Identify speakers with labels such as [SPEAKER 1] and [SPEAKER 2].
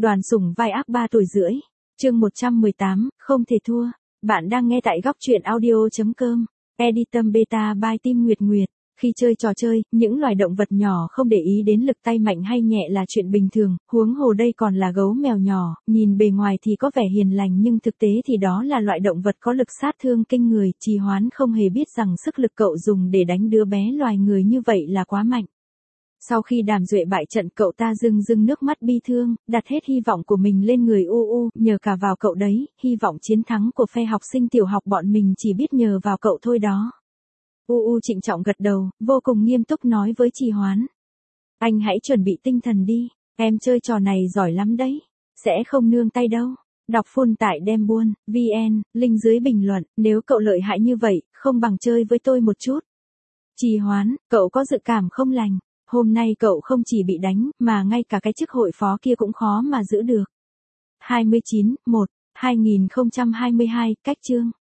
[SPEAKER 1] Đoàn Sủng vai ác 3 tuổi rưỡi. Chương 118, không thể thua. Bạn đang nghe tại góc truyện audio.com. Editor Beta by Tim Nguyệt Nguyệt. Khi chơi trò chơi, những loài động vật nhỏ không để ý đến lực tay mạnh hay nhẹ là chuyện bình thường, huống hồ đây còn là gấu mèo nhỏ, nhìn bề ngoài thì có vẻ hiền lành nhưng thực tế thì đó là loại động vật có lực sát thương kinh người. Trì Hoán không hề biết rằng sức lực cậu dùng để đánh đứa bé loài người như vậy là quá mạnh. Sau khi Đàm Duệ bại trận, cậu ta rưng nước mắt bi thương, đặt hết hy vọng của mình lên người UU, nhờ cả vào cậu đấy, hy vọng chiến thắng của phe học sinh tiểu học bọn mình chỉ biết nhờ vào cậu thôi đó. UU trịnh trọng gật đầu, vô cùng nghiêm túc nói với Trì Hoán. Anh hãy chuẩn bị tinh thần đi, em chơi trò này giỏi lắm đấy, sẽ không nương tay đâu. Đọc full tại Dembuôn, VN, link dưới bình luận, nếu cậu lợi hại như vậy, không bằng chơi với tôi một chút. Trì Hoán, cậu có dự cảm không lành. Hôm nay cậu không chỉ bị đánh, mà ngay cả cái chức hội phó kia cũng khó mà giữ được. 29/1/2022, cách chương.